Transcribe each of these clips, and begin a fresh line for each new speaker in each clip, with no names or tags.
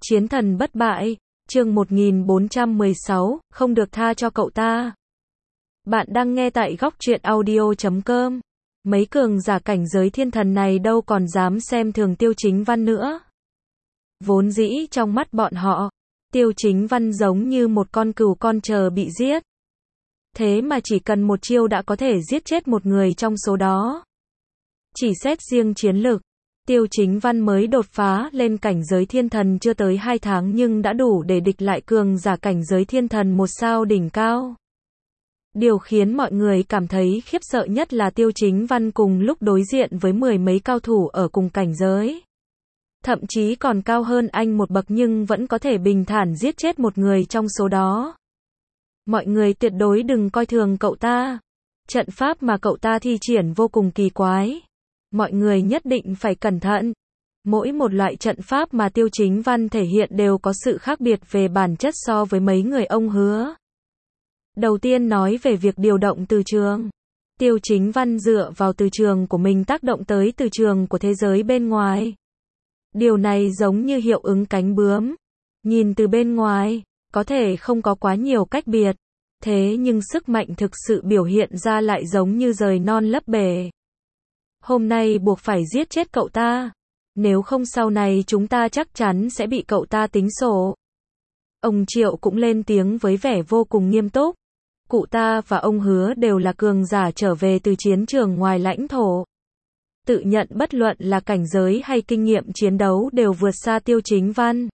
Chiến thần bất bại, chương 1416, không được tha cho cậu ta. Bạn đang nghe tại góc truyện audio.com. Mấy cường giả cảnh giới thiên thần này đâu còn dám xem thường Tiêu Chính Văn nữa. Vốn dĩ trong mắt bọn họ, Tiêu Chính Văn giống như một con cừu con chờ bị giết. Thế mà chỉ cần một chiêu đã có thể giết chết một người trong số đó. Chỉ xét riêng chiến lực, Tiêu Chính Văn mới đột phá lên cảnh giới thiên thần chưa tới 2 tháng nhưng đã đủ để địch lại cường giả cảnh giới thiên thần 1 sao đỉnh cao. Điều khiến mọi người cảm thấy khiếp sợ nhất là Tiêu Chính Văn cùng lúc đối diện với 10 mấy cao thủ ở cùng cảnh giới. Thậm chí còn cao hơn anh một bậc nhưng vẫn có thể bình thản giết chết một người trong số đó. Mọi người tuyệt đối đừng coi thường cậu ta. Trận pháp mà cậu ta thi triển vô cùng kỳ quái. Mọi người nhất định phải cẩn thận. Mỗi một loại trận pháp mà Tiêu Chính Văn thể hiện đều có sự khác biệt về bản chất so với mấy người ông Hứa. Đầu tiên nói về việc điều động từ trường. Tiêu Chính Văn dựa vào từ trường của mình tác động tới từ trường của thế giới bên ngoài. Điều này giống như hiệu ứng cánh bướm. Nhìn từ bên ngoài, có thể không có quá nhiều cách biệt. Thế nhưng sức mạnh thực sự biểu hiện ra lại giống như rời non lấp bể. Hôm nay buộc phải giết chết cậu ta. Nếu không sau này chúng ta chắc chắn sẽ bị cậu ta tính sổ. Ông Triệu cũng lên tiếng với vẻ vô cùng nghiêm túc. Cụ ta và ông Hứa đều là cường giả trở về từ chiến trường ngoài lãnh thổ. Tự nhận bất luận là cảnh giới hay kinh nghiệm chiến đấu đều vượt xa Tiêu Chính Văn.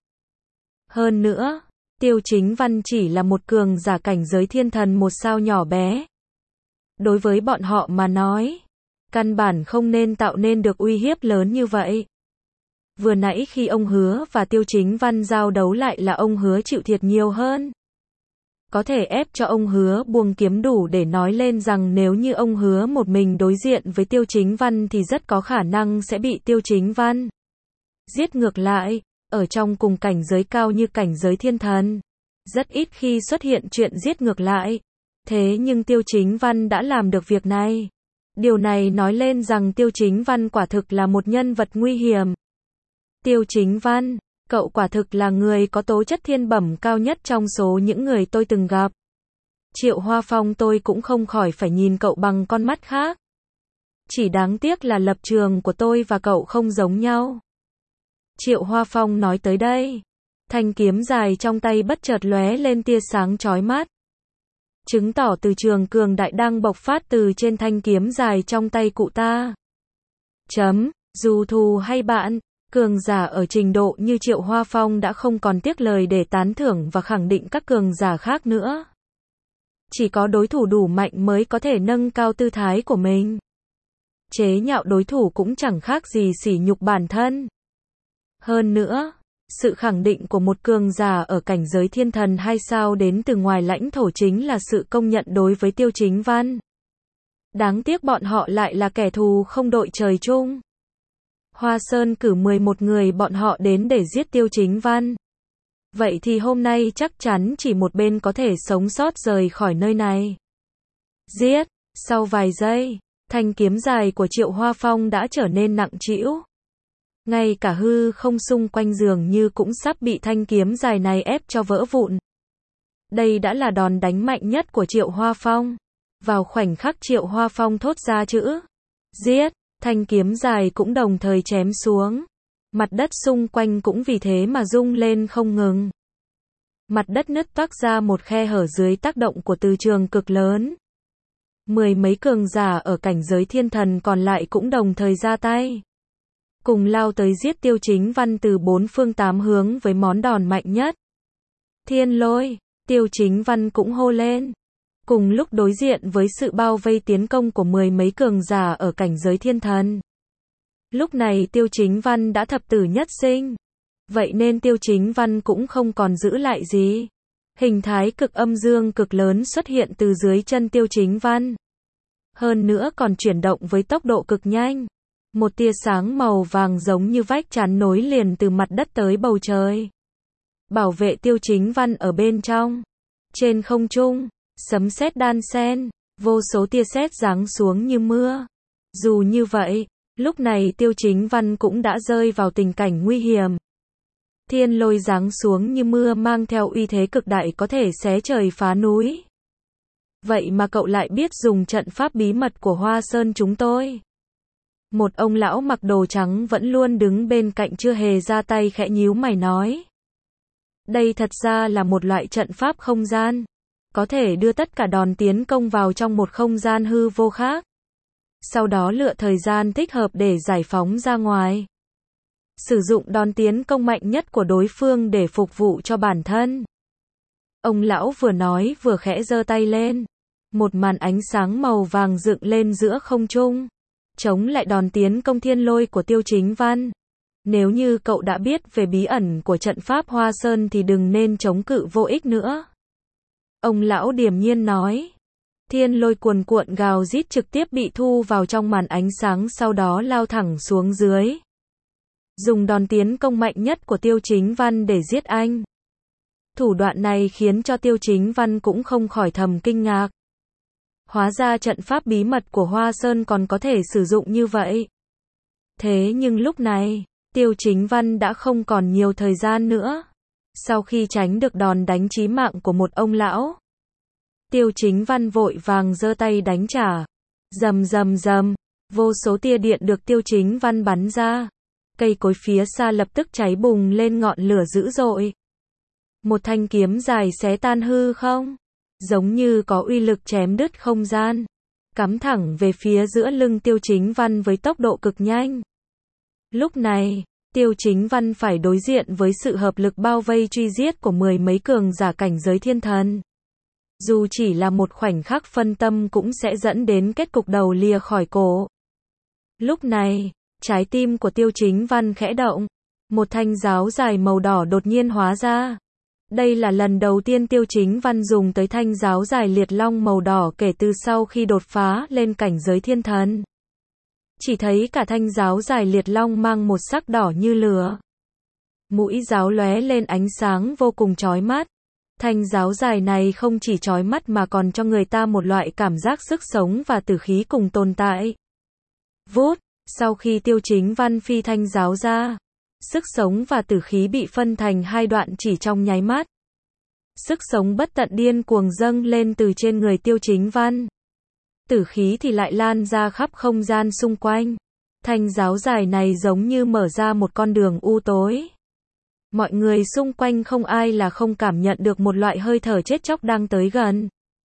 Hơn nữa, Tiêu Chính Văn chỉ là một cường giả cảnh giới thiên thần 1 sao nhỏ bé. Đối với bọn họ mà nói, căn bản không nên tạo nên được uy hiếp lớn như vậy. Vừa nãy khi ông Hứa và Tiêu Chính Văn giao đấu lại là ông Hứa chịu thiệt nhiều hơn. Có thể ép cho ông Hứa buông kiếm đủ để nói lên rằng nếu như ông Hứa một mình đối diện với Tiêu Chính Văn thì rất có khả năng sẽ bị Tiêu Chính Văn giết ngược lại. Ở trong cùng cảnh giới cao như cảnh giới thiên thần, rất ít khi xuất hiện chuyện giết ngược lại. Thế nhưng Tiêu Chính Văn đã làm được việc này. Điều này nói lên rằng Tiêu Chính Văn quả thực là một nhân vật nguy hiểm. Tiêu Chính Văn, cậu quả thực là người có tố chất thiên bẩm cao nhất trong số những người tôi từng gặp. Triệu Hoa Phong tôi cũng không khỏi phải nhìn cậu bằng con mắt khác. Chỉ đáng tiếc là lập trường của tôi và cậu không giống nhau. Triệu Hoa Phong nói tới đây. Thanh kiếm dài trong tay bất chợt lóe lên tia sáng chói mắt. Chứng tỏ từ trường cường đại đang bộc phát từ trên thanh kiếm dài trong tay cụ ta. Dù thù hay bạn, cường giả ở trình độ như Triệu Hoa Phong đã không còn tiếc lời để tán thưởng và khẳng định các cường giả khác nữa. Chỉ có đối thủ đủ mạnh mới có thể nâng cao tư thái của mình. Chế nhạo đối thủ cũng chẳng khác gì sỉ nhục bản thân. Hơn nữa, sự khẳng định của một cường giả ở cảnh giới thiên thần 2 sao đến từ ngoài lãnh thổ chính là sự công nhận đối với Tiêu Chính Văn. Đáng tiếc bọn họ lại là kẻ thù không đội trời chung. Hoa Sơn cử 11 người bọn họ đến để giết Tiêu Chính Văn. Vậy thì hôm nay chắc chắn chỉ một bên có thể sống sót rời khỏi nơi này. Giết! Sau vài giây, thanh kiếm dài của Triệu Hoa Phong đã trở nên nặng trĩu. Ngay cả hư không xung quanh dường như cũng sắp bị thanh kiếm dài này ép cho vỡ vụn. Đây đã là đòn đánh mạnh nhất của Triệu Hoa Phong. Vào khoảnh khắc Triệu Hoa Phong thốt ra chữ giết, thanh kiếm dài cũng đồng thời chém xuống. Mặt đất xung quanh cũng vì thế mà rung lên không ngừng. Mặt đất nứt toác ra một khe hở dưới tác động của từ trường cực lớn. 10 mấy cường giả ở cảnh giới thiên thần còn lại cũng đồng thời ra tay. Cùng lao tới giết Tiêu Chính Văn từ 4 phương 8 hướng với món đòn mạnh nhất. Thiên lôi, Tiêu Chính Văn cũng hô lên. Cùng lúc đối diện với sự bao vây tiến công của 10 mấy cường giả ở cảnh giới thiên thần. Lúc này Tiêu Chính Văn đã thập tử nhất sinh. Vậy nên Tiêu Chính Văn cũng không còn giữ lại gì. Hình thái cực âm dương cực lớn xuất hiện từ dưới chân Tiêu Chính Văn. Hơn nữa còn chuyển động với tốc độ cực nhanh. Một tia sáng màu vàng giống như vách chắn nối liền từ mặt đất tới bầu trời. Bảo vệ Tiêu Chính Văn ở bên trong. Trên không trung, sấm sét đan xen, vô số tia sét giáng xuống như mưa. Dù như vậy, lúc này Tiêu Chính Văn cũng đã rơi vào tình cảnh nguy hiểm. Thiên lôi giáng xuống như mưa mang theo uy thế cực đại có thể xé trời phá núi. Vậy mà cậu lại biết dùng trận pháp bí mật của Hoa Sơn chúng tôi. Một ông lão mặc đồ trắng vẫn luôn đứng bên cạnh chưa hề ra tay khẽ nhíu mày nói. Đây thật ra là một loại trận pháp không gian. Có thể đưa tất cả đòn tiến công vào trong một không gian hư vô khác. Sau đó lựa thời gian thích hợp để giải phóng ra ngoài. Sử dụng đòn tiến công mạnh nhất của đối phương để phục vụ cho bản thân. Ông lão vừa nói vừa khẽ giơ tay lên. Một màn ánh sáng màu vàng dựng lên giữa không trung. Chống lại đòn tiến công thiên lôi của Tiêu Chính Văn. Nếu như cậu đã biết về bí ẩn của trận pháp Hoa Sơn thì đừng nên chống cự vô ích nữa. Ông lão điềm nhiên nói. Thiên lôi cuồn cuộn gào rít trực tiếp bị thu vào trong màn ánh sáng sau đó lao thẳng xuống dưới. Dùng đòn tiến công mạnh nhất của Tiêu Chính Văn để giết anh. Thủ đoạn này khiến cho Tiêu Chính Văn cũng không khỏi thầm kinh ngạc. Hóa ra trận pháp bí mật của Hoa Sơn còn có thể sử dụng như vậy. Thế nhưng lúc này, Tiêu Chính Văn đã không còn nhiều thời gian nữa. Sau khi tránh được đòn đánh chí mạng của một ông lão, Tiêu Chính Văn vội vàng giơ tay đánh trả. Rầm rầm rầm, vô số tia điện được Tiêu Chính Văn bắn ra. Cây cối phía xa lập tức cháy bùng lên ngọn lửa dữ dội. Một thanh kiếm dài xé tan hư không, giống như có uy lực chém đứt không gian, cắm thẳng về phía giữa lưng Tiêu Chính Văn với tốc độ cực nhanh. Lúc này, Tiêu Chính Văn phải đối diện với sự hợp lực bao vây truy giết của mười mấy cường giả cảnh giới thiên thần. Dù chỉ là một khoảnh khắc phân tâm cũng sẽ dẫn đến kết cục đầu lìa khỏi cổ. Lúc này, trái tim của Tiêu Chính Văn khẽ động. Một thanh giáo dài màu đỏ đột nhiên hóa ra. Đây là lần đầu tiên Tiêu Chính Văn dùng tới thanh giáo dài liệt long màu đỏ kể từ sau khi đột phá lên cảnh giới thiên thần. Chỉ thấy cả thanh giáo dài liệt long mang một sắc đỏ như lửa. Mũi giáo lóe lên ánh sáng vô cùng chói mắt. Thanh giáo dài này không chỉ chói mắt mà còn cho người ta một loại cảm giác sức sống và tử khí cùng tồn tại. Vút, sau khi Tiêu Chính Văn phi thanh giáo ra, sức sống và tử khí bị phân thành hai đoạn chỉ trong nháy mắt. Sức sống bất tận điên cuồng dâng lên từ trên người Tiêu Chính Văn. Tử khí thì lại lan ra khắp không gian xung quanh. Thanh giáo dài này giống như mở ra một con đường u tối. Mọi người xung quanh không ai là không cảm nhận được một loại hơi thở chết chóc đang tới gần.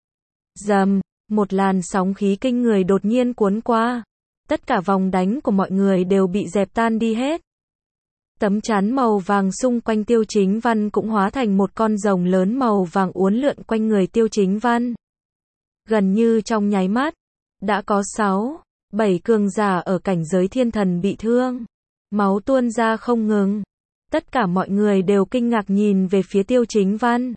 Rầm, một làn sóng khí kinh người đột nhiên cuốn qua. Tất cả vòng đánh của mọi người đều bị dẹp tan đi hết. Tấm chắn màu vàng xung quanh Tiêu Chính Văn cũng hóa thành một con rồng lớn màu vàng uốn lượn quanh người Tiêu Chính Văn. Gần như trong nháy mắt, đã có 6, 7 cường giả ở cảnh giới thiên thần bị thương. Máu tuôn ra không ngừng. Tất cả mọi người đều kinh ngạc nhìn về phía Tiêu Chính Văn.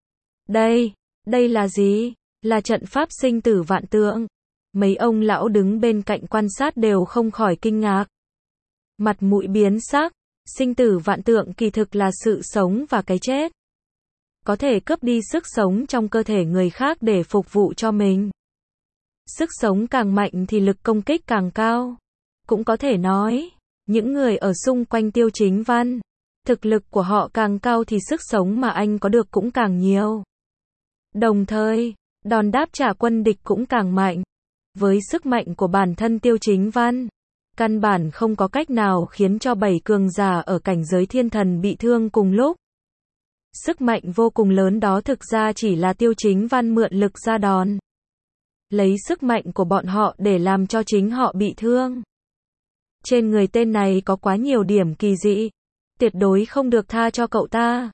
Đây là gì? Là trận pháp sinh tử vạn tượng. Mấy ông lão đứng bên cạnh quan sát đều không khỏi kinh ngạc. Mặt mũi biến sắc, sinh tử vạn tượng kỳ thực là sự sống và cái chết. Có thể cướp đi sức sống trong cơ thể người khác để phục vụ cho mình. Sức sống càng mạnh thì lực công kích càng cao. Cũng có thể nói, những người ở xung quanh Tiêu Chính Văn, thực lực của họ càng cao thì sức sống mà anh có được cũng càng nhiều. Đồng thời, đòn đáp trả quân địch cũng càng mạnh. Với sức mạnh của bản thân Tiêu Chính Văn, căn bản không có cách nào khiến cho 7 cường giả ở cảnh giới thiên thần bị thương cùng lúc. Sức mạnh vô cùng lớn đó thực ra chỉ là Tiêu Chính Văn mượn lực ra đòn. Lấy sức mạnh của bọn họ để làm cho chính họ bị thương. Trên người tên này có quá nhiều điểm kỳ dị. Tuyệt đối không được tha cho cậu ta.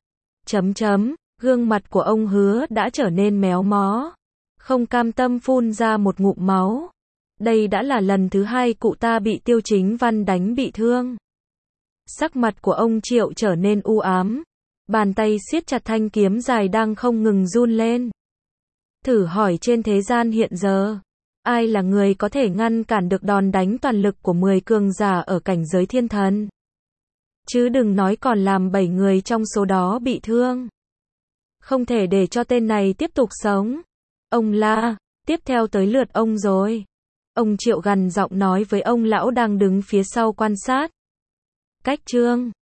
Gương mặt của ông Hứa đã trở nên méo mó. Không cam tâm phun ra một ngụm máu. Đây đã là lần thứ 2 cụ ta bị Tiêu Chính Văn đánh bị thương. Sắc mặt của ông Triệu trở nên u ám. Bàn tay siết chặt thanh kiếm dài đang không ngừng run lên. Thử hỏi trên thế gian hiện giờ, ai là người có thể ngăn cản được đòn đánh toàn lực của 10 cường giả ở cảnh giới thiên thần? Chứ đừng nói còn làm 7 người trong số đó bị thương. Không thể để cho tên này tiếp tục sống. Ông la, tiếp theo tới lượt ông rồi. Ông Triệu gằn giọng nói với ông lão đang đứng phía sau quan sát. Cách chương